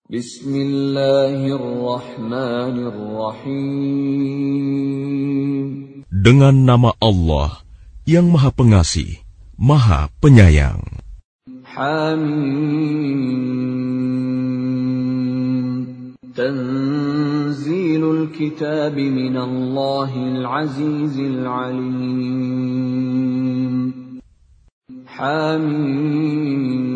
Bismillahirrahmanirrahim. Dengan nama Allah yang Maha Pengasih, Maha Penyayang. Hamim. Tanzilul kitab minallahil azizil alim. Hamim.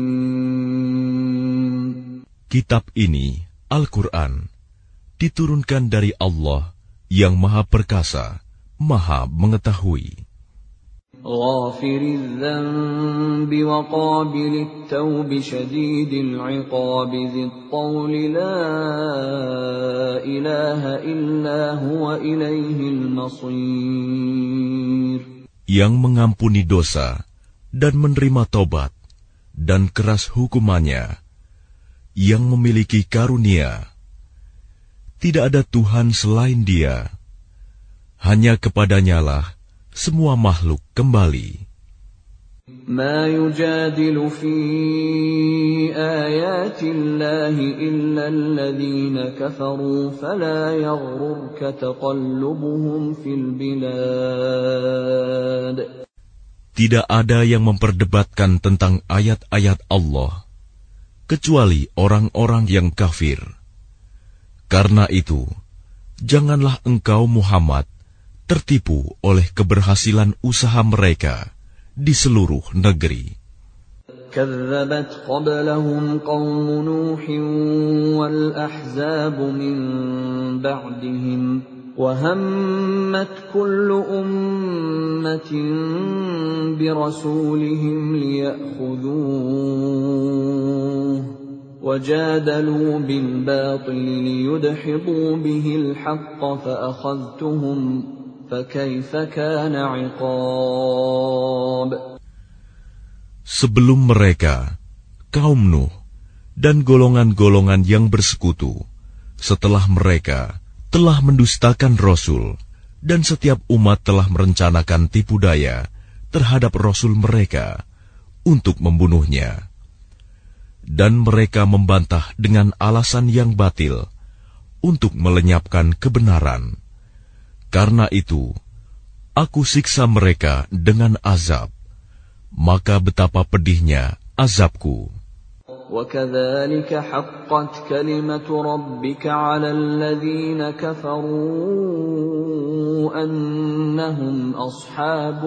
Kitab ini, Al-Quran, diturunkan dari Allah yang Maha Perkasa, Maha Mengetahui. Ghafiriz dzanbi wa qabilit tawbi syadidil iqabi dzit tawli la ilaha illa huwa ilaihil masir. Yang mengampuni dosa dan menerima tobat dan keras hukumannya, yang memiliki karunia. Tidak ada Tuhan selain Dia. Hanya kepadanyalah semua makhluk kembali. Ma yujadilu fi ayatillahi illa alladhina kafaru fala yaghrurka taqallubuhum fil bilad. Tidak ada yang memperdebatkan tentang ayat-ayat Allah kecuali orang-orang yang kafir. Karena itu, janganlah engkau Muhammad tertipu oleh keberhasilan usaha mereka di seluruh negeri. كذبت قبلهم قوم نوح والأحزاب من بعدهم وهمت كل أمة برسولهم ليأخذوه وجادلوا بالباطل ليدحضوا به الحق فأخذتهم فكيف كان عقاب. Sebelum mereka, kaum Nuh dan golongan-golongan yang bersekutu, setelah mereka telah mendustakan Rasul, dan setiap umat telah merencanakan tipu daya terhadap Rasul mereka untuk membunuhnya. Dan mereka membantah dengan alasan yang batil untuk melenyapkan kebenaran. Karena itu, aku siksa mereka dengan azab. Maka betapa pedihnya azabku. وَكَذَلِكَ حَقَّتْ كَلِمَةُ رَبِّكَ عَلَى الَّذِينَ كَفَرُوا أَنَّهُمْ أَصْحَابُ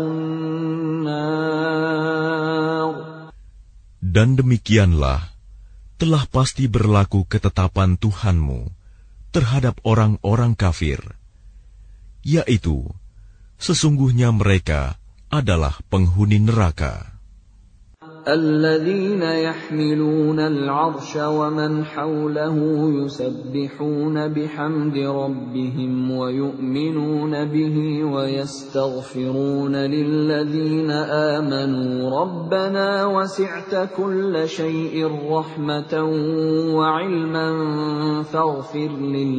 النَّارِ. Dan demikianlah telah pasti berlaku ketetapan Tuhanmu terhadap orang-orang kafir, yaitu sesungguhnya mereka adalah penghuni neraka. الذين يحملون العرش ومن حوله يسبحون بحمد ربهم ويؤمنون به ويستغفرون للذين آمنوا ربنا وسعت كل شيء رحمة وعلما فاغفر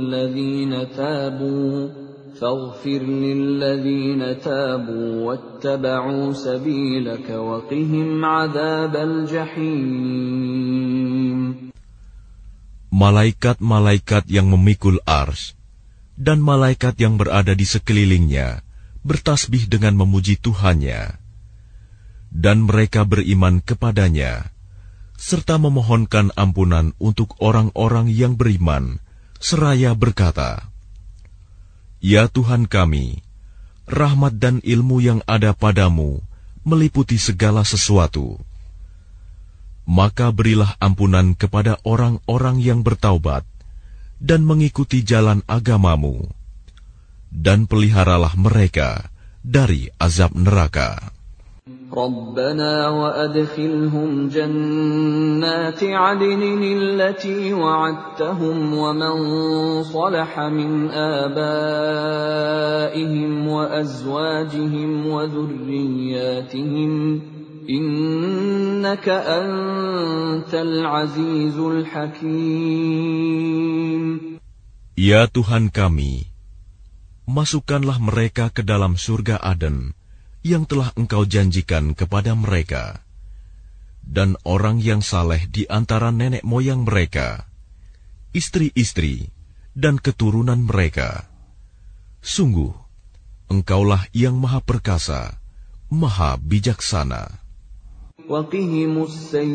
للذين تابوا واتبعوا سبيلك وقهم عذاب الجحيم. Malaikat-malaikat yang memikul ars dan malaikat yang berada di sekelilingnya bertasbih dengan memuji Tuhannya, dan mereka beriman kepadanya serta memohonkan ampunan untuk orang-orang yang beriman seraya berkata, Ya Tuhan kami, rahmat dan ilmu yang ada padamu meliputi segala sesuatu. Maka berilah ampunan kepada orang-orang yang bertaubat dan mengikuti jalan agamamu, dan peliharalah mereka dari azab neraka. ربنا وأدخلهم جنات عدن التي وعدتهم ومن صلح من آبائهم وأزواجهم وذرياتهم إنك أنت العزيز الحكيم. Ya Tuhan kami, masukkanlah mereka ke dalam surga Aden yang telah Engkau janjikan kepada mereka, dan orang yang saleh di antara nenek moyang mereka, istri-istri, dan keturunan mereka. Sungguh, Engkaulah yang Maha Perkasa, Maha Bijaksana. وَقِهِمُ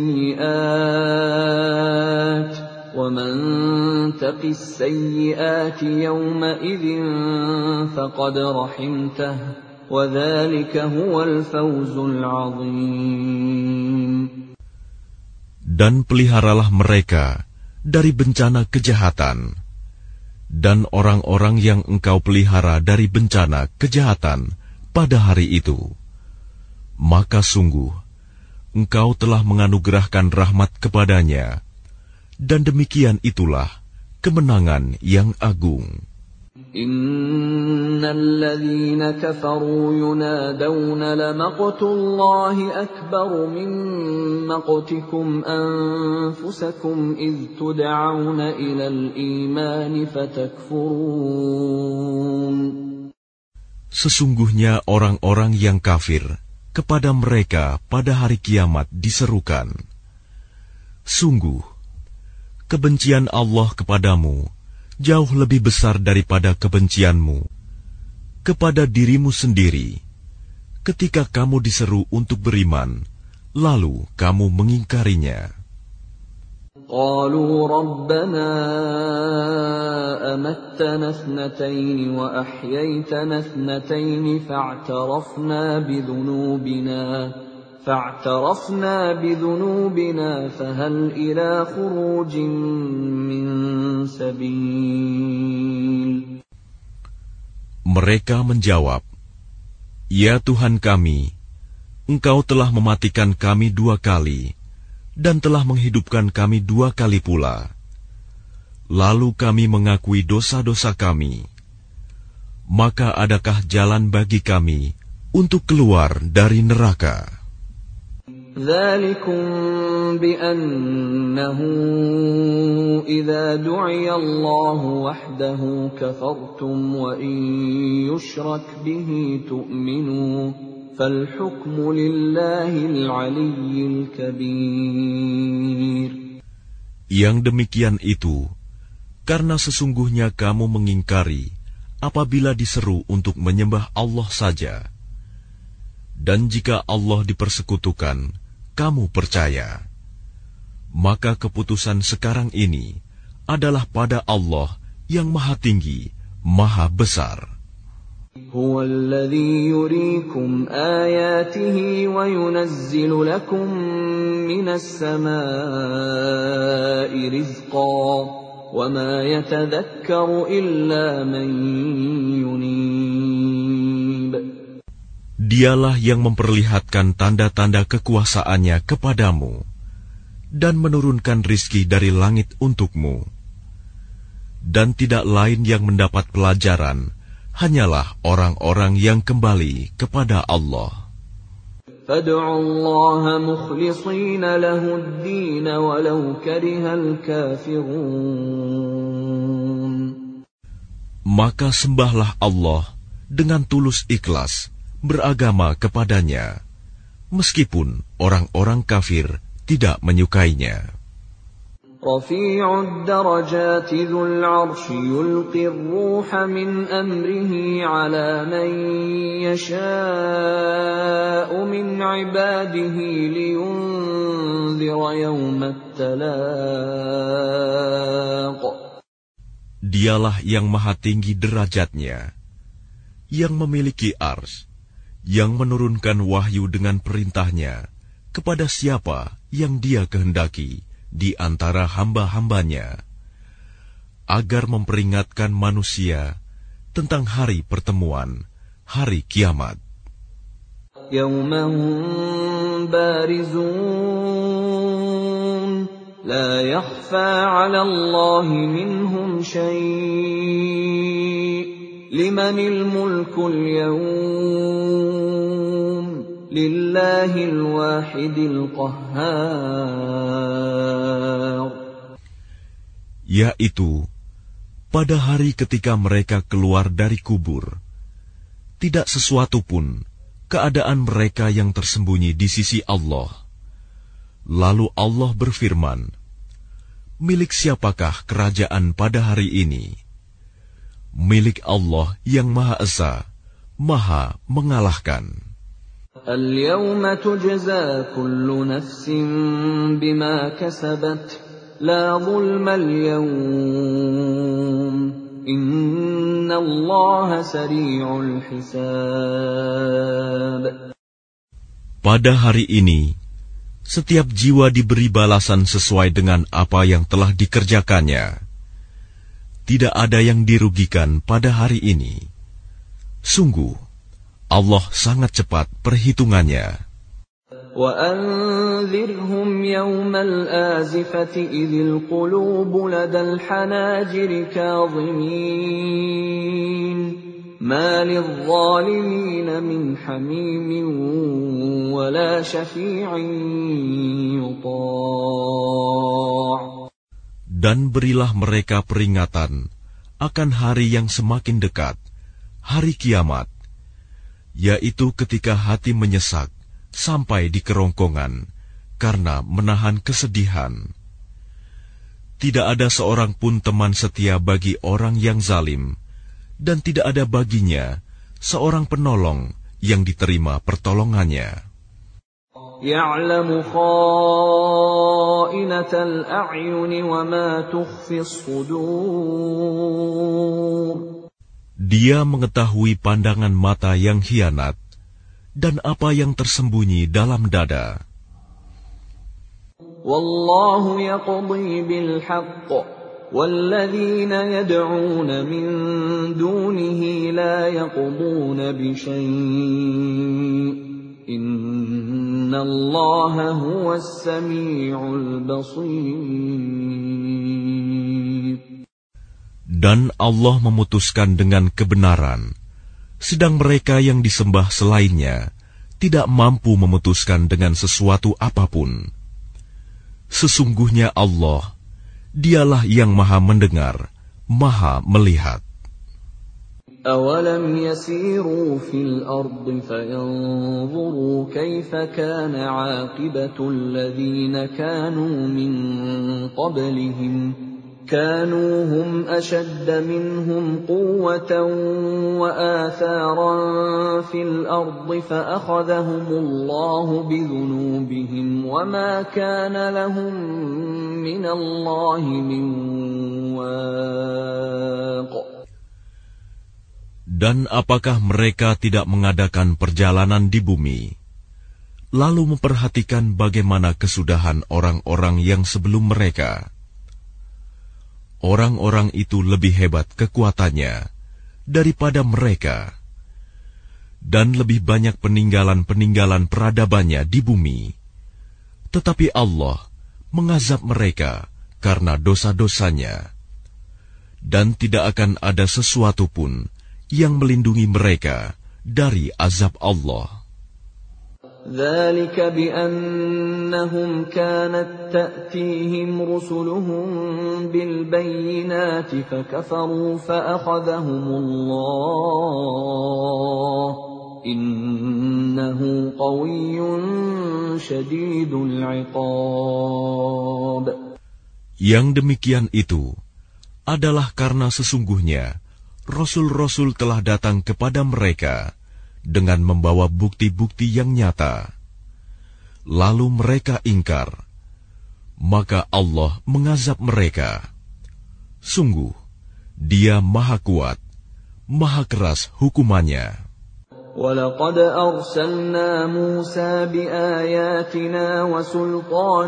السَّيِّئَاتِ وَمَنْ تَقِ السَّيِّئَاتِ يَوْمَئِذٍ فَقَدْ رَحِمْتَهُ وَذَلِكَ هُوَ الْفَوْزُ الْعَظِيمُ. Dan peliharalah mereka dari bencana kejahatan, dan orang-orang yang Engkau pelihara dari bencana kejahatan pada hari itu, maka sungguh Engkau telah menganugerahkan rahmat kepadanya, dan demikian itulah kemenangan yang agung. Innal ladzina kafaru yunadawna lamaqtullahi akbaru min maqtikum anfusakum idh tud'auna ilal imani fatakfurun. Sesungguhnya orang-orang yang kafir, kepada mereka pada hari kiamat diserukan, sungguh, kebencian Allah kepadamu jauh lebih besar daripada kebencianmu kepada dirimu sendiri ketika kamu diseru untuk beriman, lalu kamu mengingkarinya. قالوا ربنا أمتنا اثنتين وأحييتنا اثنتين فاعترفنا بذنوبنا فهل إلى خروج من سبيل. Mereka menjawab, Ya Tuhan kami, Engkau telah mematikan kami 2 kali, dan telah menghidupkan kami 2 kali pula. Lalu kami mengakui dosa-dosa kami. Maka adakah jalan bagi kami untuk keluar dari neraka? ذَلِكُمْ بِأَنَّهُ إِذَا دُعِيَ اللَّهُ وَحْدَهُ كَفَرْتُمْ وَإِنْ يُشْرَكْ بِهِ تُؤْمِنُوا فَالْحُكْمُ لِلَّهِ الْعَلِيِّ الْكَبِيرِ. Yang demikian itu, karena sesungguhnya kamu mengingkari apabila diseru untuk menyembah Allah saja. Dan jika Allah dipersekutukan, kamu percaya. Maka keputusan sekarang ini adalah pada Allah yang Maha Tinggi, Maha Besar. هو الذي يريكم آياته وينزل لكم من السماء رزقا وما يتذكر إلا من ينيب. Dialah yang memperlihatkan tanda-tanda kekuasaannya kepadamu dan menurunkan rizki dari langit untukmu. Dan tidak lain yang mendapat pelajaran hanyalah orang-orang yang kembali kepada Allah. فَادْعُوا اللَّهَ مُخْلِصِينَ لَهُ الدِّينَ وَلَوْ كَرِهَ الْكَافِرُونَ. Maka sembahlah Allah dengan tulus ikhlas beragama kepadanya, meskipun orang-orang kafir tidak menyukainya. رفيع الدرجات ذو العرش يلقي الروح من أمره على من يشاء من عباده لينذر يوم التلاق. Dialah yang maha tinggi derajatnya, yang memiliki ars, yang menurunkan wahyu dengan perintahnya kepada siapa yang Dia kehendaki di antara hamba-hambanya, agar memperingatkan manusia tentang hari pertemuan, hari kiamat. Yawmahum barizun, la yakhfa 'ala Allahi minhum shay', limanil mulkul yawm, lillahil wahidil qahhar. Yaitu, pada hari ketika mereka keluar dari kubur, tidak sesuatu pun keadaan mereka yang tersembunyi di sisi Allah. Lalu Allah berfirman, milik siapakah kerajaan pada hari ini? Milik Allah yang Maha Esa, Maha mengalahkan. Al-yawma tujza kullu nafsin bima kasabat, la zulma al-yawm, inna Allah sari'ul hisab. Pada hari ini, setiap jiwa diberi balasan sesuai dengan apa yang telah dikerjakannya. Tidak ada yang dirugikan pada hari ini. Sungguh, Allah sangat cepat perhitungannya. وَأَنذِرْهُمْ يَوْمَ الْآزِفَةِ إِذِ الْقُلُوبُ لَدَى الْحَنَاجِرِ كَاظِمِينَ مَا لِلظَّالِمِينَ مِنْ حَمِيمٍ وَلَا شَفِيعٍ يُطَاعُ. Dan berilah mereka peringatan akan hari yang semakin dekat, hari kiamat, yaitu ketika hati menyesak sampai di kerongkongan karena menahan kesedihan. Tidak ada seorang pun teman setia bagi orang yang zalim, dan tidak ada baginya seorang penolong yang diterima pertolongannya. يَعْلَمُ خَائِنَةَ الْأَعْيُنِ وَمَا تُخْفِي الصُّدُورُ. Dia mengetahui pandangan mata yang khianat dan apa yang tersembunyi dalam dada. وَاللَّهُ يَقْضِي بِالْحَقِّ وَالَّذِينَ يَدْعُونَ مِن دُونِهِ لَا يَقْضُونَ بِشَيْءٍ إِنَّ اللَّهَ هُوَ السَّمِيعُ الْبَصِيرُ. Dan Allah memutuskan dengan kebenaran, sedang mereka yang disembah selainnya tidak mampu memutuskan dengan sesuatu apapun. Sesungguhnya Allah, Dialah yang Maha mendengar, Maha melihat. أَوَلَمْ يَسِيرُوا فِي الْأَرْضِ فَيَنظُرُوا كَيْفَ كَانَ عَاقِبَةُ الَّذِينَ كَانُوا مِن قَبْلِهِمْ كَانُوا هُمْ أَشَدَّ مِنْهُمْ قُوَّةً وَآثَارًا فِي الْأَرْضِ فَأَخَذَهُمُ اللَّهُ بِذُنُوبِهِمْ وَمَا كَانَ لَهُم مِّنَ اللَّهِ مِن وَاقٍ. Dan apakah mereka tidak mengadakan perjalanan di bumi, lalu memperhatikan bagaimana kesudahan orang-orang yang sebelum mereka? Orang-orang itu lebih hebat kekuatannya daripada mereka, dan lebih banyak peninggalan-peninggalan peradabannya di bumi. Tetapi Allah mengazab mereka karena dosa-dosanya, dan tidak akan ada sesuatu pun yang melindungi mereka dari azab Allah. ذَلِكَ بِأَنَّهُمْ كَانَتْ تَأْتِيهِمْ رُسُلُهُم بِالْبَيِّنَاتِ فَكَفَرُوا فَأَخَذَهُمُ اللَّهُ إِنَّهُ قَوِيٌّ شَدِيدُ الْعِقَابِ. Yang demikian itu adalah karena sesungguhnya Rasul-Rasul telah datang kepada mereka dengan membawa bukti-bukti yang nyata. Lalu mereka ingkar, maka Allah mengazab mereka. Sungguh, Dia Maha Kuat, Maha Keras hukumannya. وَلَقَدْ أَرْسَلْنَا مُوسَى بِآيَاتِنَا وَسُلْطَانٍ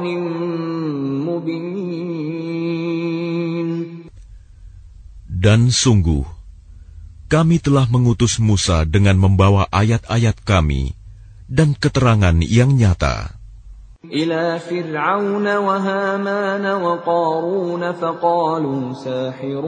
مُبِينٍ. Dan sungguh, kami telah mengutus Musa dengan membawa ayat-ayat kami dan keterangan yang nyata. إِلَى فِرْعَوْنَ وَهَامَانَ وَقَارُونَ فَقَالُوا سَاحِرٌ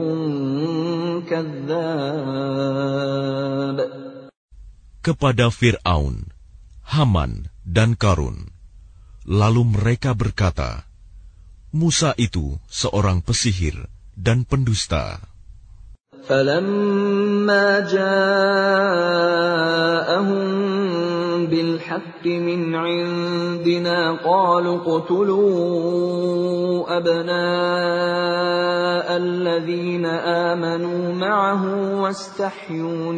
كَذَّابٌ. Kepada Fir'aun, Haman, dan Qarun. Lalu mereka berkata, Musa itu seorang pesihir dan pendusta. فَلَمَّا جَاءَهُم بالحق من عندنا قالوا اقتلوا أبناء الذين آمنوا معه واستحيوا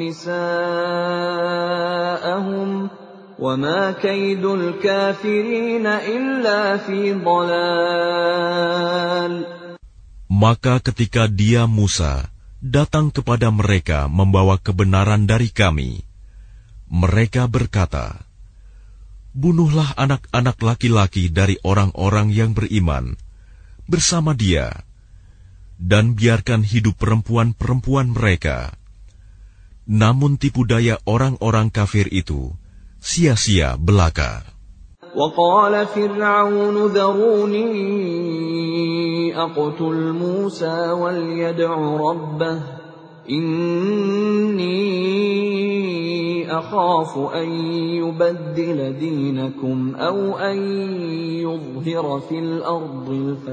نساءهم وما كيد الكافرين إلا في ضلال. Maka ketika dia Musa datang kepada mereka membawa kebenaran dari kami, mereka berkata, "Bunuhlah anak-anak laki-laki dari orang-orang yang beriman bersama dia, dan biarkan hidup perempuan-perempuan mereka." Namun tipu daya orang-orang kafir itu sia-sia belaka. وقال فرعون ذروني أقتل موسى وليدع ربه إني أخاف أن يبدل دينكم أو أن يظهر في الأرض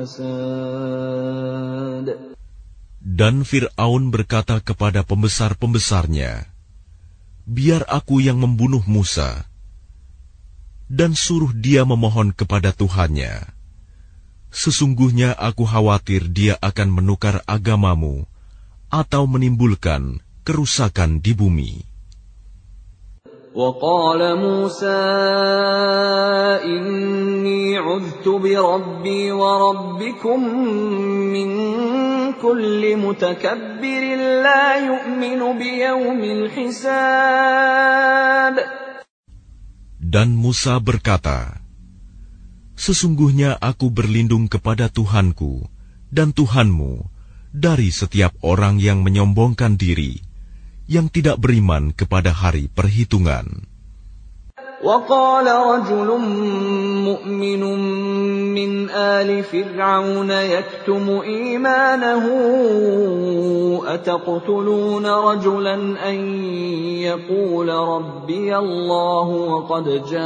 الفساد. Dan Fir'aun berkata kepada pembesar-pembesarnya, "Biar aku yang membunuh Musa, dan suruh dia memohon kepada Tuhannya. Sesungguhnya aku khawatir dia akan menukar agamamu atau menimbulkan kerusakan di bumi." وقال موسى إني عذت بربي وربكم من كل متكبر لا يؤمن بيوم الحساب. Dan Musa berkata, "Sesungguhnya aku berlindung kepada Tuhanku dan Tuhanmu dari setiap orang yang menyombongkan diri, yang tidak beriman kepada hari perhitungan." وقال رجل مؤمن من آل فرعون يكتم إيمانه أتقتلون رجلا أن يقول ربي الله وقد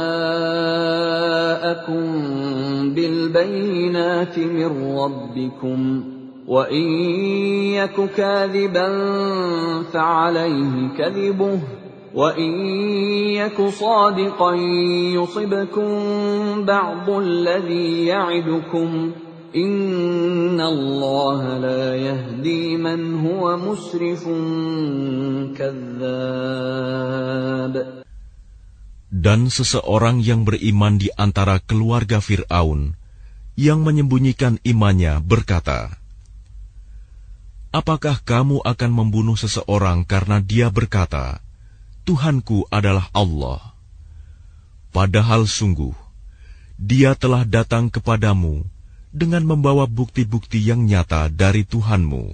جاءكم بالبينات من ربكم وإن يك كاذبا فعليه كذبه وَإِنْ يَكُ صَادِقًا يُصِبْكُمْ بَعْضُ الَّذِي يَعِدُكُمْ إِنَّ اللَّهَ لَا يَهْدِي مَنْ هُوَ مُسْرِفٌ كَذَّابٌ. Dan seseorang yang beriman di antara keluarga Fir'aun yang menyembunyikan imannya berkata, "Apakah kamu akan membunuh seseorang karena dia berkata, Tuhanku adalah Allah, padahal sungguh dia telah datang kepadamu dengan membawa bukti-bukti yang nyata dari Tuhanmu.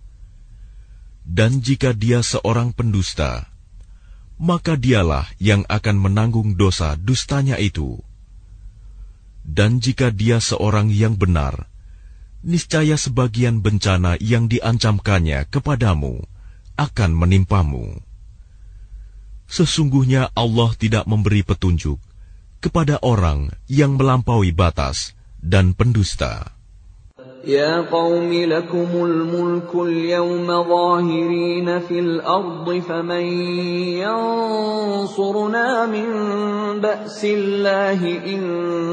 Dan jika dia seorang pendusta, maka dialah yang akan menanggung dosa dustanya itu. Dan jika dia seorang yang benar, niscaya sebagian bencana yang diancamkannya kepadamu akan menimpamu. Sesungguhnya Allah tidak memberi petunjuk kepada orang yang melampaui batas dan pendusta." Ya qaumi lakumul mulkul yawma zahirina fil ardi faman yansuruna min ba'sillahi in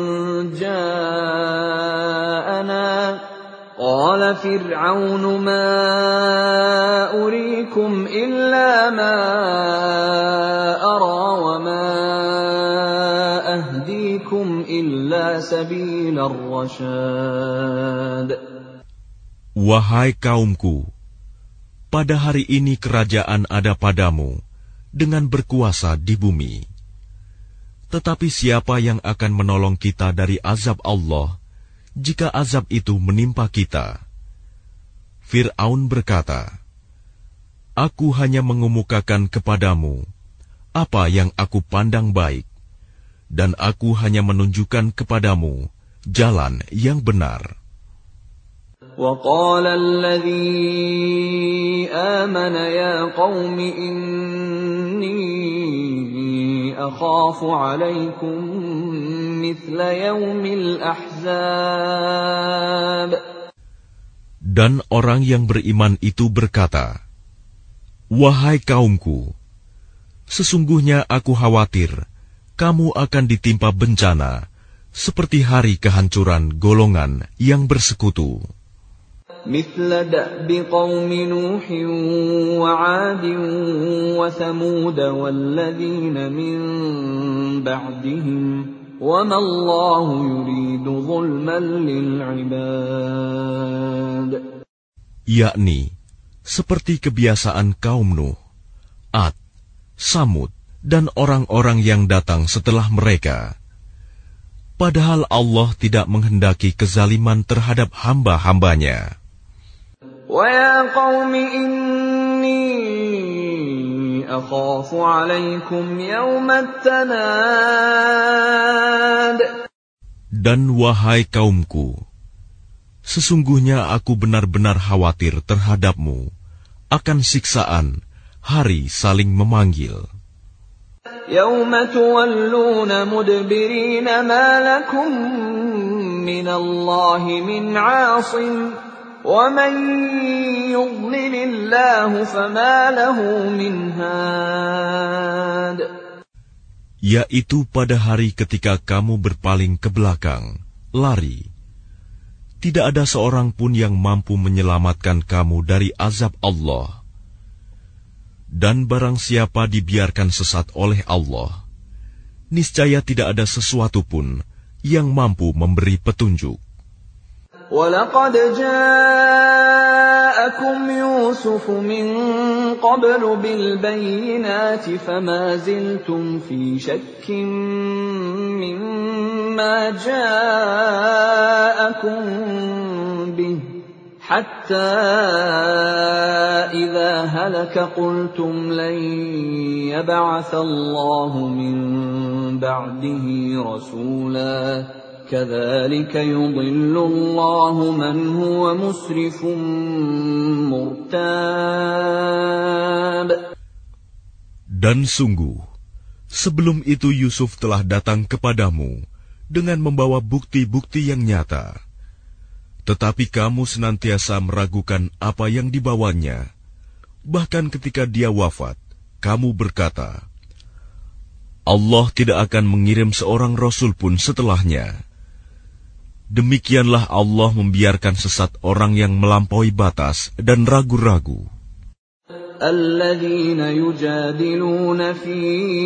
ja'ana. قال فرعون ما أريكم إلا ما أرى وما أهديكم إلا سبيل الرشاد. Wahai kaumku, pada hari ini kerajaan ada padamu dengan berkuasa di bumi. Tetapi siapa yang akan menolong kita dari azab Allah jika azab itu menimpa kita? Fir'aun berkata, "Aku hanya mengemukakan kepadamu apa yang aku pandang baik, dan aku hanya menunjukkan kepadamu jalan yang benar." وقال الذي آمن يا قوم إني أخاف عليكم مثل يوم الأحزاب. Dan orang yang beriman itu berkata, "Wahai kaumku, sesungguhnya aku khawatir kamu akan ditimpa bencana seperti hari kehancuran golongan yang bersekutu. مثل دأب قوم نوح وعاد وثمود والذين من بعدهم وما الله يريد ظلما للعباد. Yakni seperti kebiasaan kaum Nuh, Ad, Samud, dan orang-orang yang datang setelah mereka. Padahal Allah tidak menghendaki kezaliman terhadap hamba-hambanya. وَيَا قَوْمِ إِنِّي أَخَافُ عَلَيْكُمْ يَوْمَ التَّنَادِ. Dan wahai kaumku, sesungguhnya aku benar-benar khawatir terhadapmu akan siksaan hari saling memanggil. يَوْمَ تُوَلُّونَ مُدْبِرِينَ مَا لَكُمْ مِنَ اللَّهِ مِنْ عَاصِمٍ وَمَنْ يُضْلِلِ اللَّهُ فَمَا لَهُ مِنْ هَادٍ. Yaitu pada hari ketika kamu berpaling ke belakang, lari. Tidak ada seorang pun yang mampu menyelamatkan kamu dari azab Allah. Dan barang siapa dibiarkan sesat oleh Allah, niscaya tidak ada sesuatu pun yang mampu memberi petunjuk. وَلَقَدْ جَاءَكُمْ يُوسُفُ مِنْ قَبْلُ بِالْبَيِّنَاتِ فَمَا زِلْتُمْ فِي شَكٍّ مِّمَّا جَاءَكُمْ بِهِ حَتَّى إِذَا هَلَكَ قُلْتُمْ لَنْ يَبْعَثَ اللَّهُ مِنْ بَعْدِهِ رَسُولًا كَذَلِكَ يُضِلُّ اللَّهُ مَنْ هُوَ مُسْرِفٌ مُرْتَابٌ. Dan sungguh, sebelum itu Yusuf telah datang kepadamu dengan membawa bukti-bukti yang nyata. Tetapi kamu senantiasa meragukan apa yang dibawanya. Bahkan ketika dia wafat, kamu berkata, Allah tidak akan mengirim seorang rasul pun setelahnya. Demikianlah Allah membiarkan sesat orang yang melampaui batas dan ragu-ragu. الَّذِينَ يُجَادِلُونَ فِي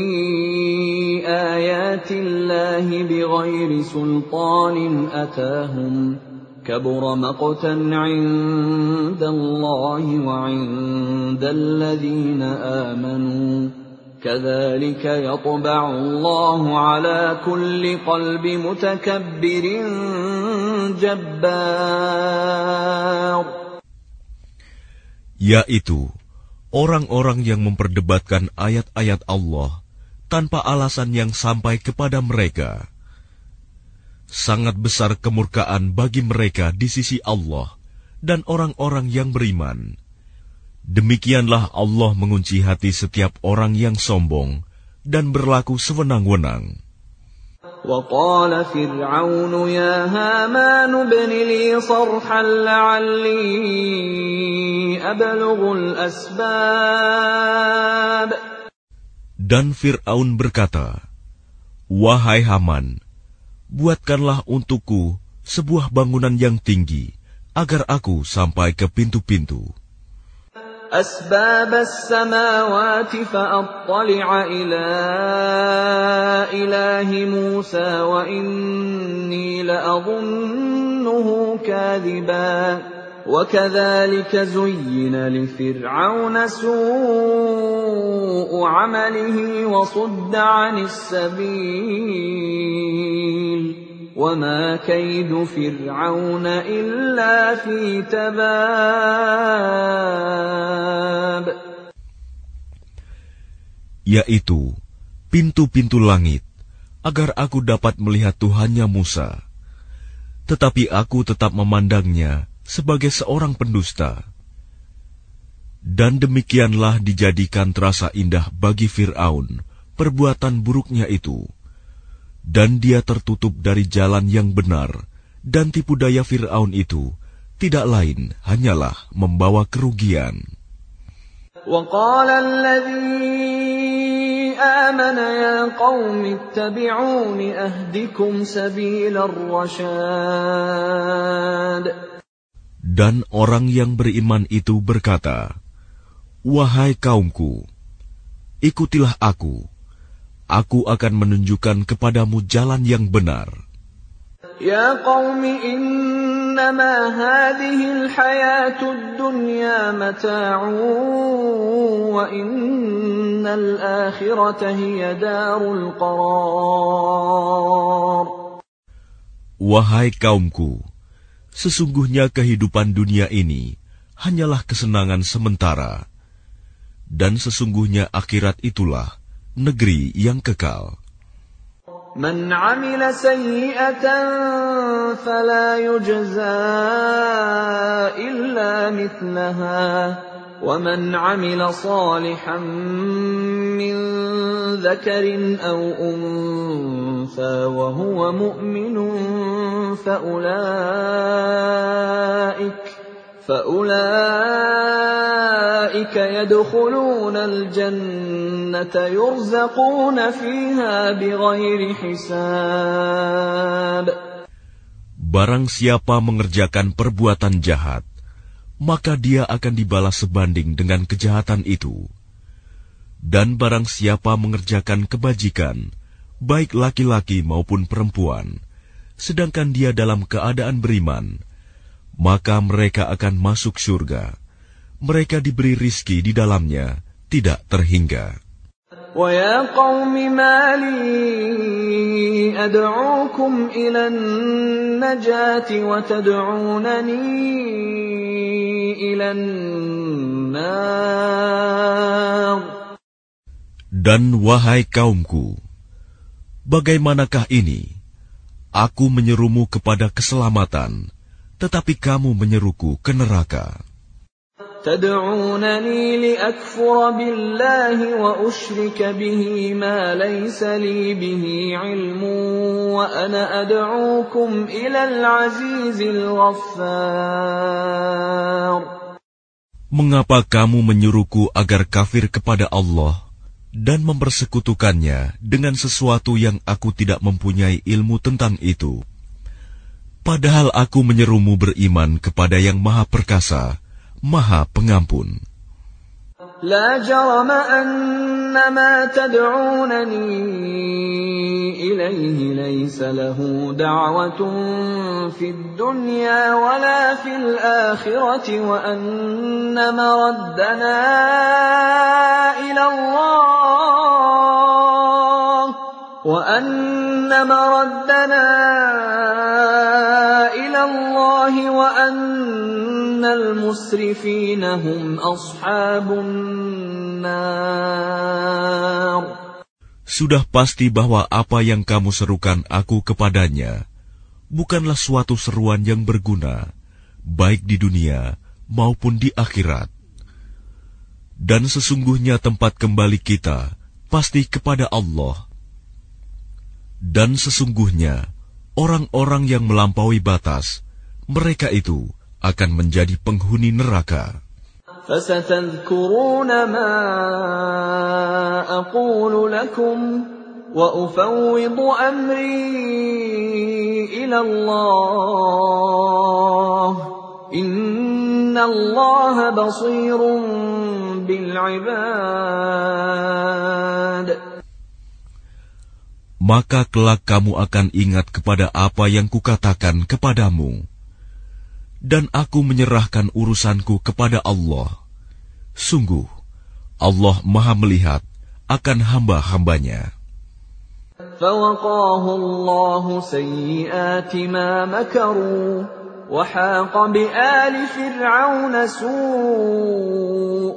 آيَاتِ اللَّهِ بِغَيْرِ سُلْطَانٍ أَتَاهُمْ كَبُرَ مَقْتًا عِندَ اللَّهِ وَعِندَ الَّذِينَ آمَنُوا كَذَلِكَ يَطْبَعُ اللَّهُ عَلَى كُلِّ قَلْبِ مُتَكَبِّرٍ جَبَّارٍ. Yaitu orang-orang yang memperdebatkan ayat-ayat Allah tanpa alasan yang sampai kepada mereka. Sangat besar kemurkaan bagi mereka di sisi Allah dan orang-orang yang beriman. Demikianlah Allah mengunci hati setiap orang yang sombong dan berlaku sewenang-wenang. وَقَالَ فِرْعَوْنُ يَا هَامَانُ ابْنِ لِي صَرْحًا لَعَلِّي أَبْلُغُ الْأَسْبَابَ. Dan Fir'aun berkata, Wahai Haman, buatkanlah untukku sebuah bangunan yang tinggi, agar aku sampai ke pintu-pintu. أَسْبَابَ السَّمَاوَاتِ فَأَطَّلِعَ إِلَى إِلَهِ مُوسَى وَإِنِّي لَأَظُنُّهُ كَاذِبًا وَكَذَلِكَ زُيِّنَ لِفِرْعَوْنَ سُوءُ عَمَلِهِ وَصُدَّ عَنِ السَّبِيلِ وَمَا كَيْدُ فِرْعَوْنَ إِلَّا فِي تَبَابٍ. Yaitu pintu-pintu langit, agar aku dapat melihat Tuhannya Musa. Tetapi aku tetap memandangnya sebagai seorang pendusta. Dan demikianlah dijadikan terasa indah bagi Fir'aun perbuatan buruknya itu. Dan dia tertutup dari jalan yang benar, dan tipu daya Fir'aun itu tidak lain hanyalah membawa kerugian. وقال الذي آمن يا قوم اتبعون أهدكم سبيل الرشاد. Dan orang yang beriman itu berkata, "Wahai kaumku, ikutilah aku. Aku akan menunjukkan kepadamu jalan yang benar." Ya qaumi innama hadhihi al-hayatud dunya mata'un wa innal akhirata hiya darul qarar. Wahai kaumku, sesungguhnya kehidupan dunia ini hanyalah kesenangan sementara, dan sesungguhnya akhirat itulah negeri yang kekal. Man 'amila sayyi'atan fala yujza illa mithlaha wa man 'amila salihan min dhakarin aw untha wa huwa mu'minun فأولئك يدخلون الجنة يرزقون فيها بغير حساب. Barang siapa mengerjakan perbuatan jahat, maka dia akan dibalas sebanding dengan kejahatan itu. Dan barang siapa mengerjakan kebajikan, baik laki-laki maupun perempuan, sedangkan dia dalam keadaan beriman, maka mereka akan masuk surga. Mereka diberi rizki di dalamnya, tidak terhingga. Wa ya qaumi ma li ad'ukum ila an-najati wa tad'unani ila an-nar. Dan wahai kaumku, bagaimanakah ini? Aku menyerumu kepada keselamatan, tetapi kamu menyeruku ke neraka. Tad'unani liakfura billahi wa usyrika bihi ma laysa li bihi ilmun wa ana ad'ukum ilal azizil ghaffar. Mengapa kamu menyuruhku agar kafir kepada Allah dan mempersekutukannya dengan sesuatu yang aku tidak mempunyai ilmu tentang itu? Padahal aku menyerumu beriman kepada yang Maha Perkasa, Maha Pengampun. La jarama annama tad'unani ilayhi laysa lahu da'watun fid dunya wala fil akhirati wa annama raddana ila Allah وَأَنَّ مَرَدَّنَا إِلَى اللَّهِ وَأَنَّ الْمُسْرِفِينَ هُمْ أَصْحَابُ النَّارِ. Sudah pasti bahwa apa yang kamu serukan aku kepadanya bukanlah suatu seruan yang berguna, baik di dunia maupun di akhirat. Dan sesungguhnya tempat kembali kita pasti kepada Allah. Dan sesungguhnya orang-orang yang melampaui batas, mereka itu akan menjadi penghuni neraka. فَسَتَذْكُرُونَ مَا أَقُولُ لَكُمْ وَأُفَوِّضُ أَمْرِي إِلَى اللَّهِ إِنَّ اللَّهَ بَصِيرٌ بِالْعِبَادِ. Maka kelak kamu akan ingat kepada apa yang kukatakan kepadamu. Dan aku menyerahkan urusanku kepada Allah. Sungguh, Allah Maha melihat akan hamba-hambanya. فَوَقَاهُ اللَّهُ سَيِّئَاتِ مَا مَكَرُوا وَحَاقَ بِآلِ فِرْعَوْنَ سُوءُ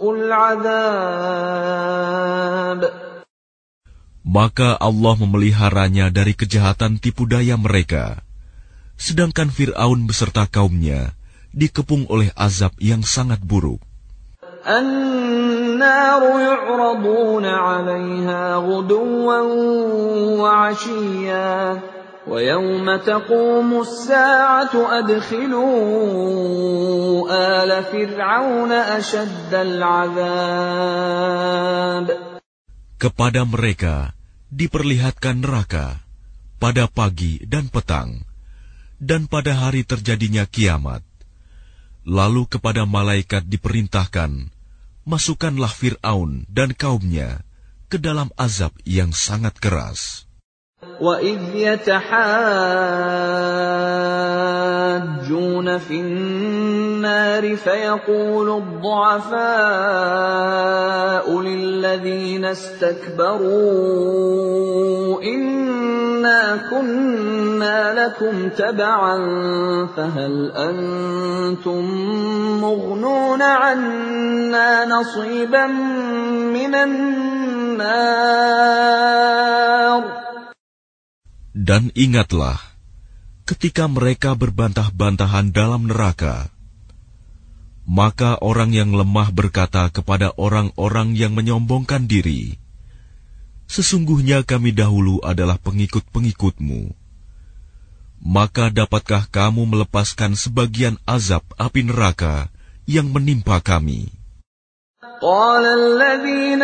الْعَذَابِ. Maka Allah memeliharanya dari kejahatan tipu daya mereka, sedangkan Fir'aun beserta kaumnya dikepung oleh azab yang sangat buruk. النَّارُ يُعْرَضُونَ عَلَيْهَا غُدُوًّا وَعَشِيًّا وَيَوْمَ تَقُومُ السَّاعَةُ أَدْخِلُوا آلَ فِرْعَوْنَ أَشَدَّ الْعَذَابِ. Kepada mereka diperlihatkan neraka pada pagi dan petang, dan pada hari terjadinya kiamat. Lalu kepada malaikat diperintahkan, masukkanlah Fir'aun dan kaumnya ke dalam azab yang sangat keras. وَإِذْ يَتَحَاجُّونَ فِي النَّارِ فَيَقُولُ الضُّعَفَاءُ لِلَّذِينَ اسْتَكْبَرُوا إِنَّا كُنَّا لَكُمْ تَبَعًا فَهَلْ أَنْتُمْ مُغْنُونَ عَنَّا نَصِيبًا مِنَ النَّارِ. Dan ingatlah, ketika mereka berbantah-bantahan dalam neraka, maka orang yang lemah berkata kepada orang-orang yang menyombongkan diri, sesungguhnya kami dahulu adalah pengikut-pengikutmu. Maka dapatkah kamu melepaskan sebagian azab api neraka yang menimpa kami? قال الذين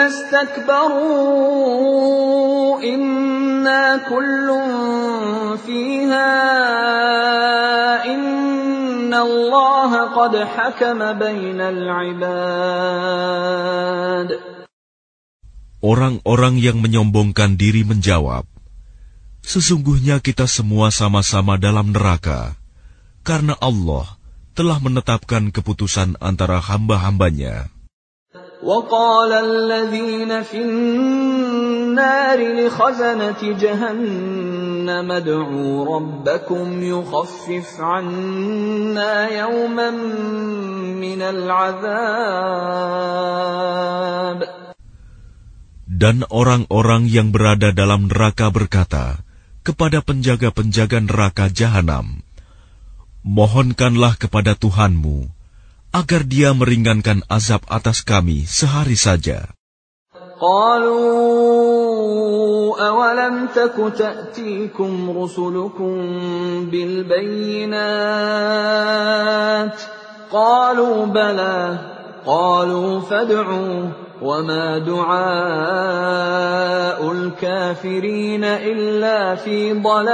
استكبروا إنا كل فيها إن الله قد حكم بين العباد. Orang-orang yang menyombongkan diri menjawab, sesungguhnya kita semua sama-sama dalam neraka, karena Allah telah menetapkan keputusan antara hamba-hambanya. وَقَالَ الَّذِينَ فِي النَّارِ لِخَزَنَةِ جَهَنَّمَ ادْعُوا رَبَّكُمْ يُخَفِّفْ عَنَّا يَوْمًا مِنَ الْعَذَابِ. Dan orang-orang yang berada dalam neraka berkata kepada penjaga-penjaga neraka Jahanam, mohonkanlah kepada Tuhanmu agar dia meringankan azab atas kami sehari saja. قالوا أولم تك تأتيكم رسلكم بالبينات قالوا بلى قالوا فادعوا وما دعاء الكافرين إلا في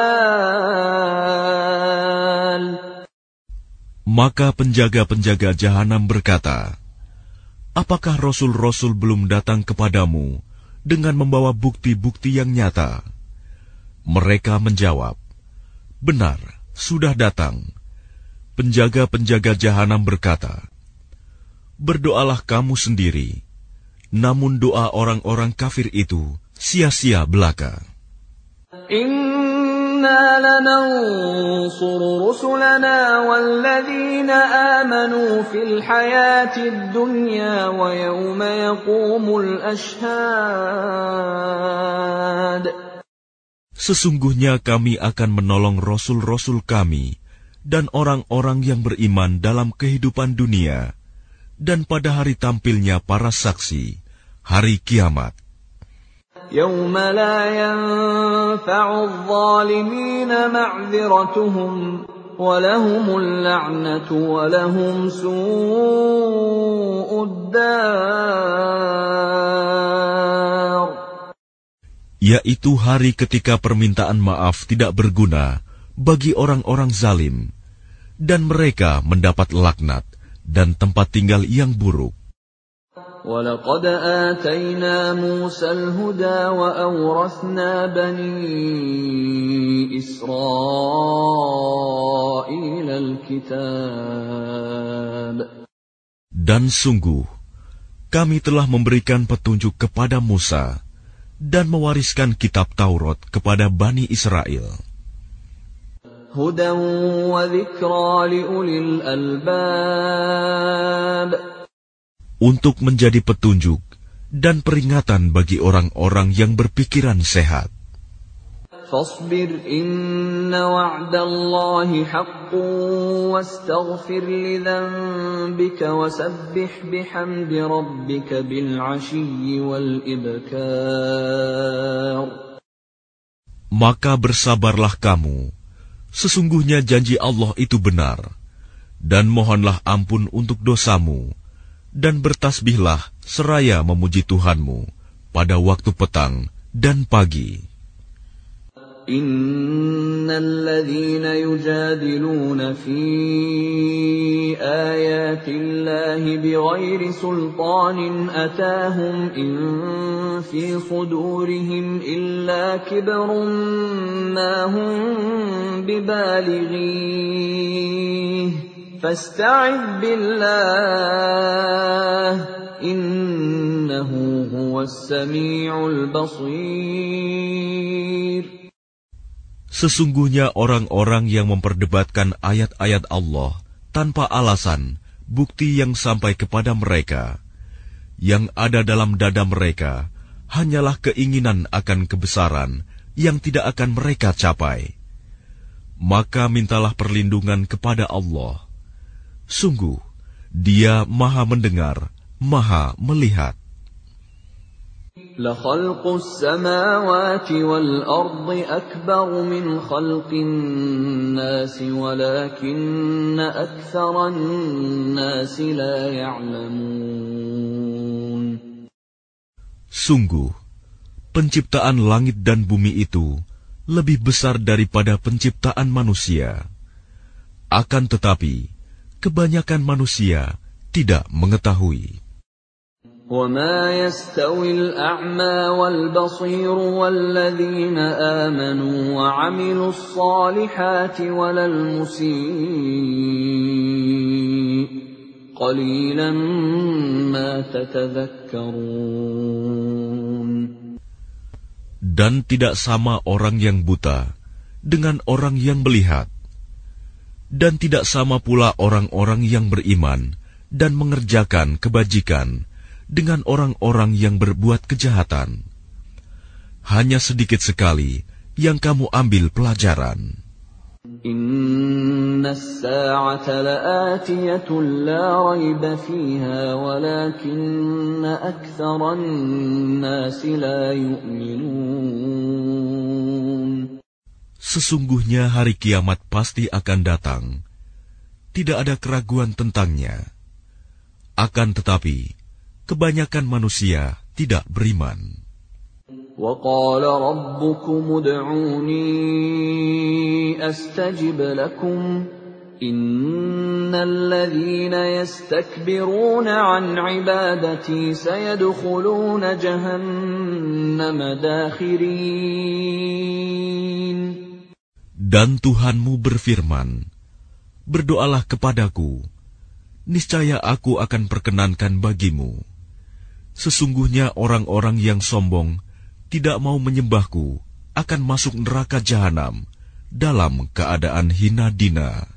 ضلال. Maka penjaga-penjaga Jahanam berkata, apakah Rasul-Rasul belum datang kepadamu dengan membawa bukti-bukti yang nyata? Mereka menjawab, benar, sudah datang. Penjaga-penjaga Jahanam berkata, berdoalah kamu sendiri, namun doa orang-orang kafir itu sia-sia belaka. إِنَّا لَنَنصُرُ رُسُلَنَا وَالَّذِينَ آمَنُوا فِي الْحَيَاةِ الدُّنْيَا وَيَوْمَ يَقُومُ الْأَشْهَادُ. Sesungguhnya kami akan menolong Rasul-Rasul kami dan orang-orang yang beriman dalam kehidupan dunia dan pada hari tampilnya para saksi, hari kiamat. يَوْمَ لَا يَنفَعُ الظَّالِمِينَ مَعْذِرَتُهُمْ وَلَهُمُ اللَّعْنَةُ وَلَهُمْ سُوءُ الدَّارِ. Yaitu hari ketika permintaan maaf tidak berguna bagi orang-orang zalim, dan mereka mendapat laknat dan tempat tinggal yang buruk. وَلَقَدْ آتَيْنَا مُوسَى الْهُدَى وَأَوْرَثْنَا بَنِي إِسْرَائِيلَ الْكِتَابَ. Dan sungguh, kami telah memberikan petunjuk kepada Musa dan mewariskan kitab Taurat kepada Bani Israel. هُدًى وَذِكْرَى لِأُولِي الْأَلْبَابِ. Untuk menjadi petunjuk dan peringatan bagi orang-orang yang berpikiran sehat. فاصبر إن وعد الله حق واستغفر لذنبك وسبح بحمد ربك بالعشي والإبكار. Maka bersabarlah kamu, sesungguhnya janji Allah itu benar, dan mohonlah ampun untuk dosamu, dan bertasbihlah seraya memuji Tuhanmu pada waktu petang dan pagi. Innalladzina yujadiluna fi ayatillahi bighairi sultanin atahum in fi sudurihim illa kibrun ma hum bibalighi fasta'idh billah innahu huwas sami'ul basir. Sesungguhnya orang-orang yang memperdebatkan ayat-ayat Allah tanpa alasan, bukti yang sampai kepada mereka, yang ada dalam dada mereka hanyalah keinginan akan kebesaran yang tidak akan mereka capai. Maka mintalah perlindungan kepada Allah. Sungguh, Dia Maha Mendengar, Maha Melihat. لَخَلْقُ السَّمَاوَاتِ وَالْأَرْضِ أَكْبَرُ مِنْ خَلْقِ النَّاسِ وَلَكِنَّ أَكْثَرَ النَّاسِ لَا يَعْلَمُونَ. Sungguh, penciptaan langit dan bumi itu lebih besar daripada penciptaan manusia. Akan tetapi, kebanyakan manusia tidak mengetahui. وَمَا يَسْتَوِي الْأَعْمَى وَالْبَصِيرُ وَالَّذِينَ آمَنُوا وَعَمِلُوا الصَّالِحَاتِ وَلَا الْمُسِيءُ قَلِيلًا مَا تَتَذَكَّرُونَ. Dan tidak sama orang yang buta dengan orang yang melihat, dan tidak sama pula orang-orang yang beriman dan mengerjakan kebajikan dengan orang-orang yang berbuat kejahatan. Hanya sedikit sekali yang kamu ambil pelajaran. Inna as-sa'ata la'atiyatun la rayba fiha walakinna aktharan nasi la yu'minun. Sesungguhnya hari kiamat pasti akan datang. Tidak ada keraguan tentangnya. Akan tetapi, kebanyakan manusia tidak beriman. وَقَالَ رَبُّكُمُ ادْعُونِي أَسْتَجِبْ لَكُمْ إِنَّ الَّذِينَ يَسْتَكْبِرُونَ عَنْ عِبَادَتِي سَيَدْخُلُونَ جَهَنَّمَ دَاخِرِينَ. Dan Tuhanmu berfirman, berdoalah kepadaku, niscaya aku akan perkenankan bagimu. Sesungguhnya orang-orang yang sombong tidak mau menyembahku akan masuk neraka jahanam dalam keadaan hina dina.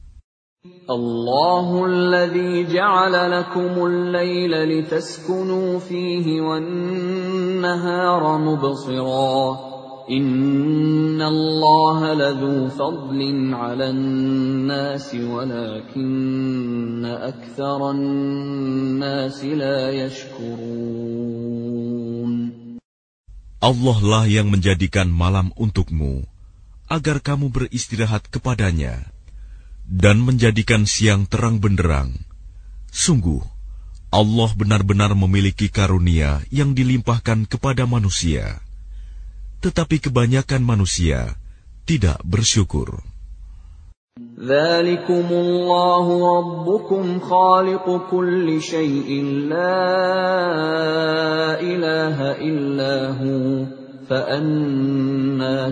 Allahul ladzi ja'ala lakumul laila litaskunu fihi wan nahara mubsira. Innallaha ladzu fadlin 'alan nasi walakinna aktsaran nasi la yashkurun. Allah lah yang menjadikan malam untukmu agar kamu beristirahat kepadanya, dan menjadikan siang terang benderang. Sungguh, Allah benar-benar memiliki karunia yang dilimpahkan kepada manusia. Tetapi kebanyakan manusia tidak bersyukur. Dzalikumullahu rabbukum khaliqu kulli syai'in la ilaha illahu fa anna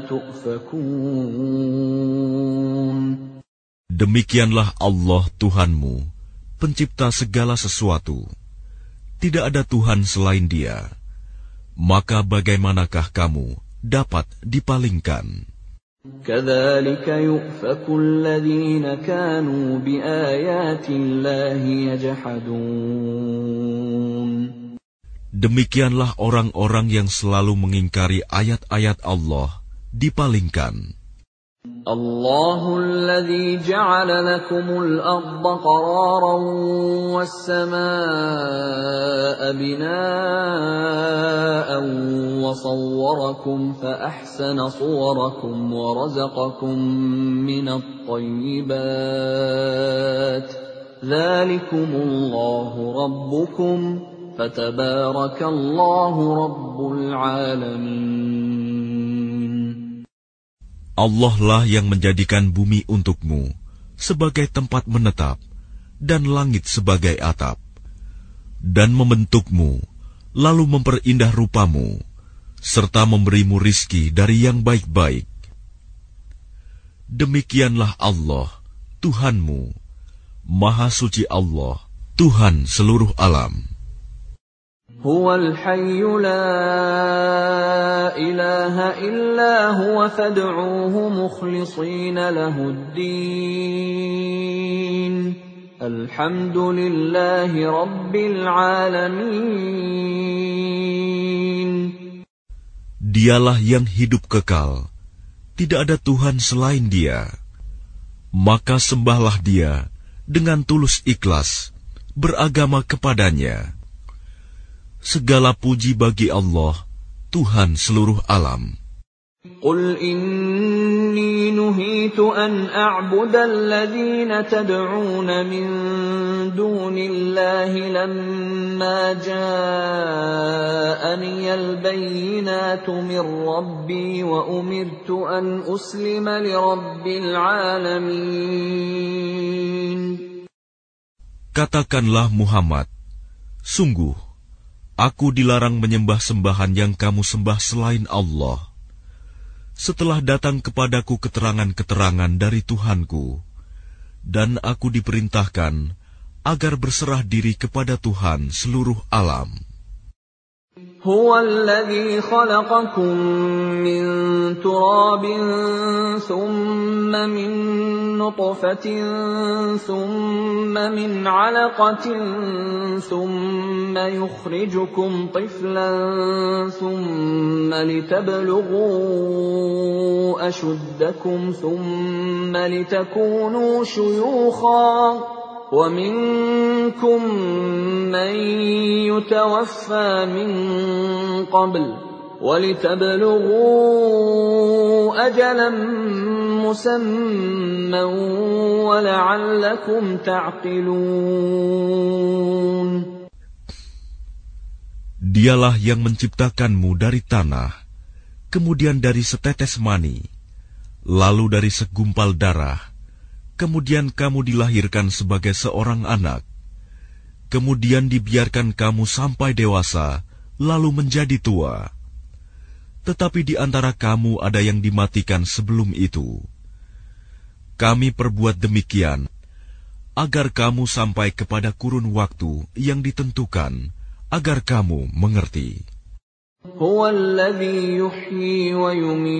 tu'fakun. Demikianlah Allah Tuhanmu, pencipta segala sesuatu. Tidak ada Tuhan selain Dia. Maka bagaimanakah kamu dapat dipalingkan? Kadzalika yu'faku alladziina kaanuu biaayatillahi yajhadun. Demikianlah orang-orang yang selalu mengingkari ayat-ayat Allah dipalingkan. الله الذي جعل لكم الأرض قرارا والسماء بناء وصوركم فأحسن صوركم ورزقكم من الطيبات ذلكم الله ربكم فتبارك الله رب العالمين. Allah lah yang menjadikan bumi untukmu sebagai tempat menetap dan langit sebagai atap, dan membentukmu, lalu memperindah rupamu, serta memberimu rizki dari yang baik-baik. Demikianlah Allah, Tuhanmu, Maha Suci Allah, Tuhan seluruh alam. Huwal hayyu la ilaha illa huwa fad'uuhu mukhlishina lahuddin. Alhamdulillahi rabbil alamin. Dialah yang hidup kekal, tidak ada Tuhan selain Dia. Maka sembahlah Dia dengan tulus ikhlas, beragama kepadanya. Segala puji bagi Allah, Tuhan seluruh alam. Qul inni nuhitu an a'buda alladhina tad'una min dunillahi lamma ja'ani al-bayyinatu min rabbi wa umirtu an uslima li rabbil alamin. Katakanlah Muhammad, sungguh aku dilarang menyembah sembahan yang kamu sembah selain Allah. Setelah datang kepadaku keterangan-keterangan dari Tuhanku, dan aku diperintahkan agar berserah diri kepada Tuhan seluruh alam. هو الذي خلقكم من تراب ثم من نطفة ثم من علقة ثم يخرجكم طفلا ثم لتبلغوا أشدكم ثم لتكونوا شيوخا ومنكم من يتوفى من قبل ولتبلغوا أجلا مسمى ولعلكم تعقلون. Dialah yang menciptakanmu dari tanah, kemudian dari setetes mani, lalu dari segumpal darah. Kemudian kamu dilahirkan sebagai seorang anak. Kemudian dibiarkan kamu sampai dewasa, lalu menjadi tua. Tetapi di antara kamu ada yang dimatikan sebelum itu. Kami perbuat demikian, agar kamu sampai kepada kurun waktu yang ditentukan, agar kamu mengerti. Huwa alladhi yuhyi wa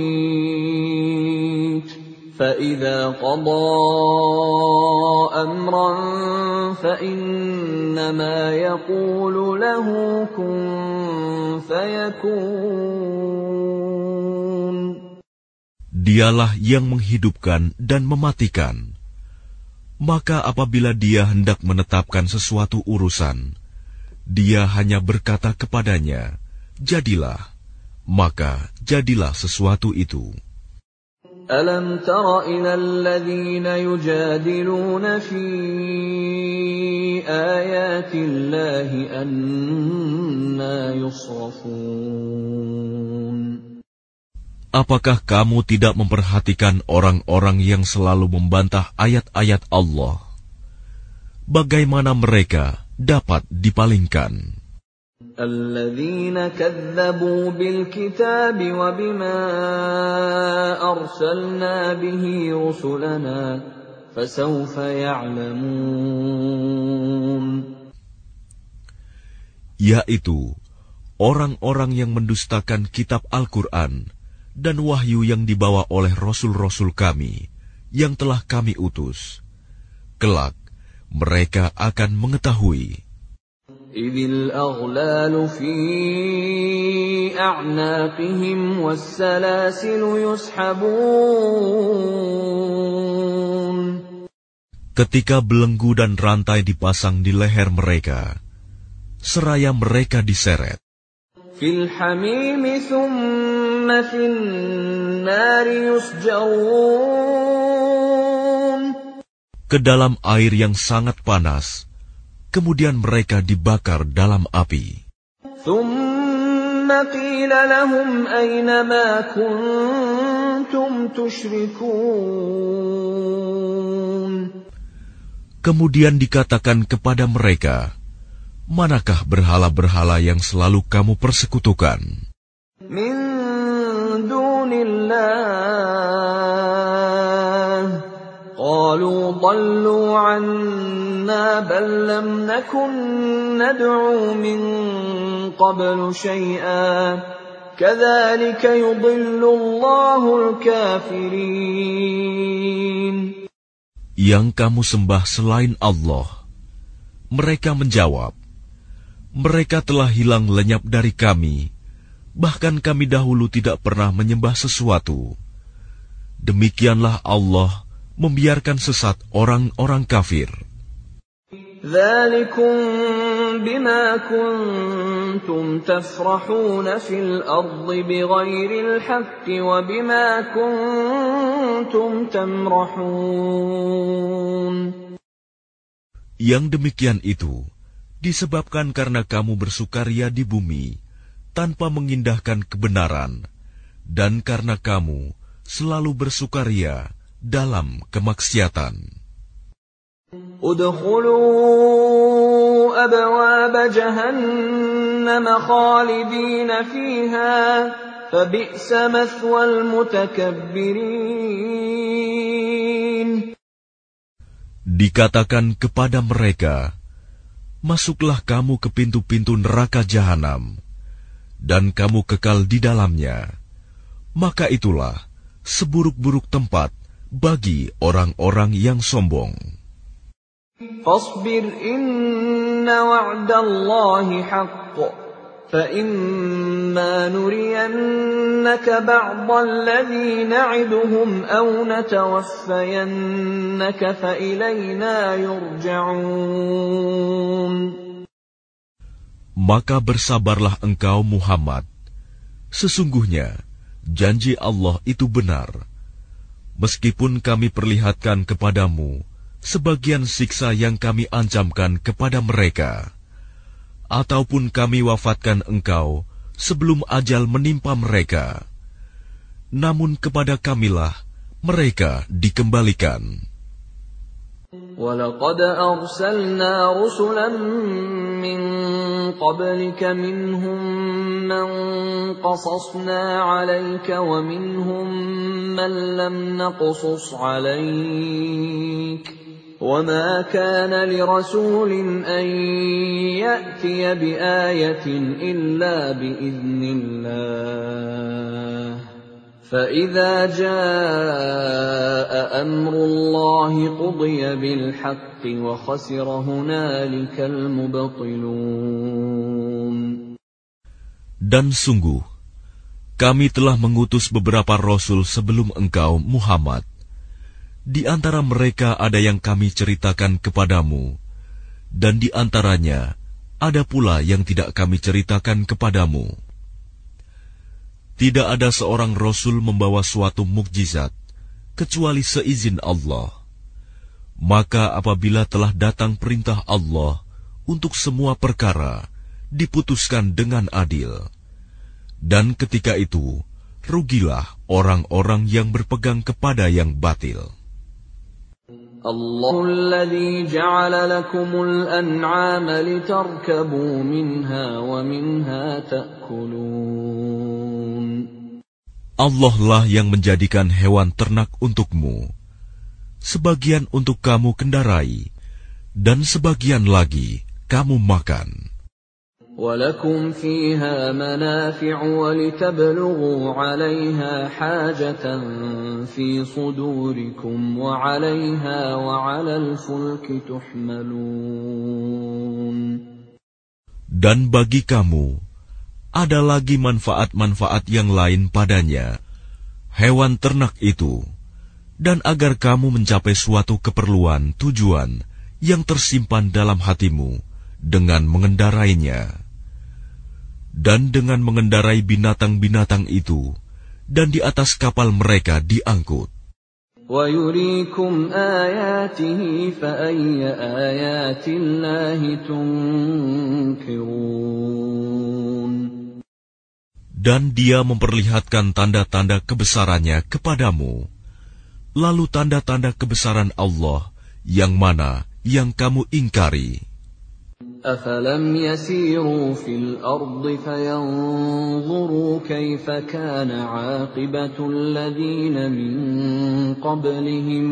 yumit. فَإِذَا قَضَى أَمْرًا فَإِنَّمَا يَقُولُ لَهُ كُن فَيَكُونُ. Dialah yang menghidupkan dan mematikan. Maka apabila Dia hendak menetapkan sesuatu urusan, Dia hanya berkata kepadanya, jadilah, maka jadilah sesuatu itu. أَلَمْ تَرَ إِلَى الَّذِينَ يُجَادِلُونَ فِي آيَاتِ اللَّهِ أَنَّىٰ يُصْرَفُونَ. Apakah kamu tidak memperhatikan orang-orang yang selalu membantah ayat-ayat Allah? Bagaimana mereka dapat dipalingkan? الذين كذبوا بالكتاب وبما أرسلنا به رسلنا فسوف يعلمون. Yaitu orang-orang yang mendustakan kitab Al-Quran dan wahyu yang dibawa oleh rasul-rasul kami yang telah kami utus. Kelak mereka akan mengetahui. إذ الأغلال في أعناقهم والسلاسل يسحبون. Ketika belenggu dan rantai dipasang di leher mereka, seraya mereka diseret. Fil hamim thumma fin nari yusjarun. Ke dalam air yang sangat panas, kemudian mereka dibakar dalam api. Thumma qila lahum ayna ma kuntum tushrikun. Kemudian dikatakan kepada mereka, manakah berhala-berhala yang selalu kamu persekutukan? Min dunillah, qalu dallu anna bal lam nakun nad'u min qablu shay'a, kadzalika yudillu Allahul kafirin. Yang kamu sembah selain Allah. Mereka menjawab, mereka telah hilang lenyap dari kami, bahkan kami dahulu tidak pernah menyembah sesuatu. Demikianlah Allah membiarkan sesat orang-orang kafir. Dzalikum bima kuntum tafrahuna fil ardi bighairil haqqi wa bima kuntum tamrahun. Yang demikian itu disebabkan karena kamu bersukaria di bumi tanpa mengindahkan kebenaran, dan karena kamu selalu bersukaria dalam kemaksiatan. Udkhulu abwaab jahannam khalidina fiha fabi'sa mathwal mutakabbirin. Dikatakan kepada mereka, masuklah kamu ke pintu-pintu neraka jahanam, dan kamu kekal di dalamnya. Maka itulah seburuk-buruk tempat bagi orang-orang yang sombong. Fasbir inna wa'dallahi haqq, fa imma nuriyannaka ba'dalladhi na'iduhum aw natawaffayannaka fa ilayna yurja'un. Maka bersabarlah engkau Muhammad. Sesungguhnya janji Allah itu benar. Meskipun kami perlihatkan kepadamu sebagian siksa yang kami ancamkan kepada mereka, ataupun kami wafatkan engkau sebelum ajal menimpa mereka, namun kepada kamilah mereka dikembalikan. وَلَقَدْ أَرْسَلْنَا رُسُلًا مِّن قَبْلِكَ مِنْهُم مَّن قَصَصْنَا عَلَيْكَ وَمِنْهُم مَّن لَّمْ نَقْصُصْ عَلَيْكَ وَمَا كَانَ لِرَسُولٍ أَن يَأْتِيَ بِآيَةٍ إِلَّا بِإِذْنِ اللَّهِ فَإِذَا جَاءَ أَمْرُ اللَّهِ قُضِيَ بِالْحَقِّ وَخَسِرَ هُنَالِكَ الْمُبْطِلُونَ. Dan sungguh, kami telah mengutus beberapa rasul sebelum engkau, Muhammad. Di antara mereka ada yang kami ceritakan kepadamu, dan di antaranya ada pula yang tidak kami ceritakan kepadamu. Tidak ada seorang rasul membawa suatu mukjizat kecuali seizin Allah. Maka apabila telah datang perintah Allah untuk semua perkara, diputuskan dengan adil. Dan ketika itu, rugilah orang-orang yang berpegang kepada yang batil. Allahul ladzi ja'ala lakumul an'ama litarkabu minha wa minha ta'kulun. Allah lah yang menjadikan hewan ternak untukmu, sebagian untuk kamu kendarai, dan sebagian lagi kamu makan. وَلَكُمْ فِيهَا مَنَافِعُ وَلِتَبْلُغُوا عَلَيْهَا حَاجَةً فِي صُدُورِكُمْ وَعَلَيْهَا وَعَلَى الْفُلْكِ تُحْمَلُونَ. Dan bagi kamu ada lagi manfaat-manfaat yang lain padanya, hewan ternak itu, dan agar kamu mencapai suatu keperluan tujuan yang tersimpan dalam hatimu dengan mengendarainya. Dan dengan mengendarai binatang-binatang itu, dan di atas kapal mereka diangkut. وَيُرِيكُمْ آيَاتِهِ فَأَيَّ آيَاتِ اللَّهِ تُنْكِرُونَ. Dan dia memperlihatkan tanda-tanda kebesarannya kepadamu. Lalu tanda-tanda kebesaran Allah yang mana yang kamu ingkari? أَفَلَمْ يَسِيرُوا فِي الْأَرْضِ فَيَنْظُرُوا كَيْفَ كَانَ عَاقِبَةُ الَّذِينَ مِنْ قَبْلِهِمْ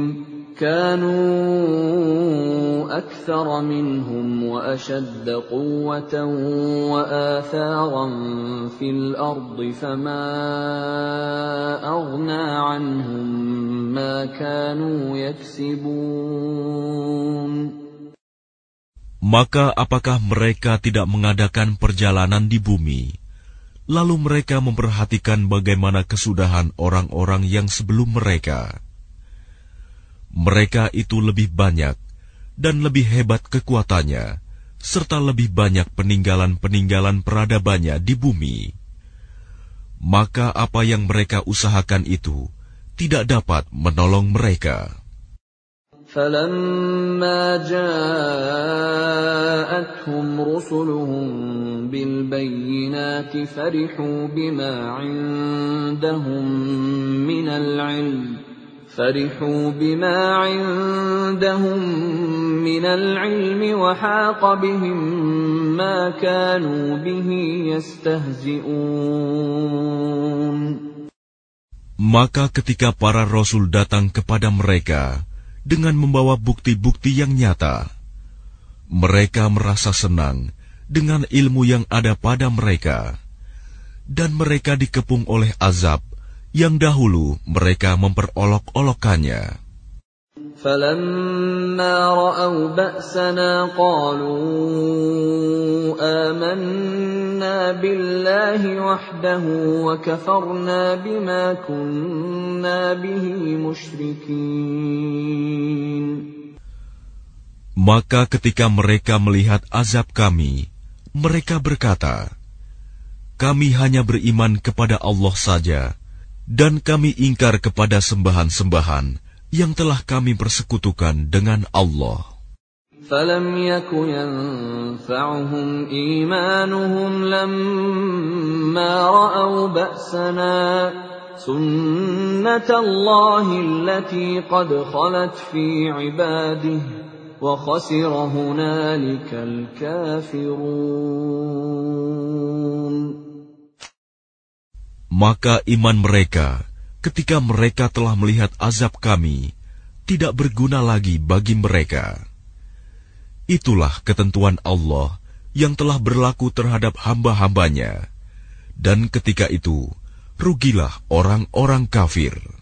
كَانُوا أَكْثَرَ مِنْهُمْ وَأَشَدَّ قُوَّةً وَآثَارًا فِي الْأَرْضِ فَمَا أَغْنَى عَنْهُمْ مَا كَانُوا يَكْسِبُونَ. Maka apakah mereka tidak mengadakan perjalanan di bumi, lalu mereka memperhatikan bagaimana kesudahan orang-orang yang sebelum mereka? Mereka itu lebih banyak dan lebih hebat kekuatannya, serta lebih banyak peninggalan-peninggalan peradabannya di bumi. Maka apa yang mereka usahakan itu tidak dapat menolong mereka. فَلَمَّا جَاءَتْهُمْ رُسُلُهُم بِالْبَيِّنَاتِ فَرِحُوا بِمَا عِندَهُم مِّنَ الْعِلْمِ وَحَاقَ بِهِم مَّا كَانُوا بِهِ يَسْتَهْزِئُونَ. Maka ketika para rasul datang kepada mereka dengan membawa bukti-bukti yang nyata, mereka merasa senang dengan ilmu yang ada pada mereka, dan mereka dikepung oleh azab yang dahulu mereka memperolok-olokkannya. فَلَمَّا رَأَوْا بَأْسَنَا قَالُوا آمَنَّا بِاللَّهِ وَحْدَهُ وَكَفَرْنَا بِمَا كُنَّا بِهِ مُشْرِكِينَ. Maka ketika mereka melihat azab kami, mereka berkata, kami hanya beriman kepada Allah saja, dan kami ingkar kepada sembahan-sembahan yang telah kami persekutukan dengan Allah. فَلَمْ يَكُ يَنفَعُهُمْ إِيمَانُهُمْ لَمَّا رَأَوْا بَأْسَنَا سُنَّةَ اللَّهِ الَّتِي قَدْ خَلَتْ فِي عِبَادِهِ وَخَسِرَ هُنَالِكَ الْكَافِرُونَ. Maka iman mereka ketika mereka telah melihat azab kami tidak berguna lagi bagi mereka. Itulah ketentuan Allah yang telah berlaku terhadap hamba-hambanya, dan ketika itu rugilah orang-orang kafir.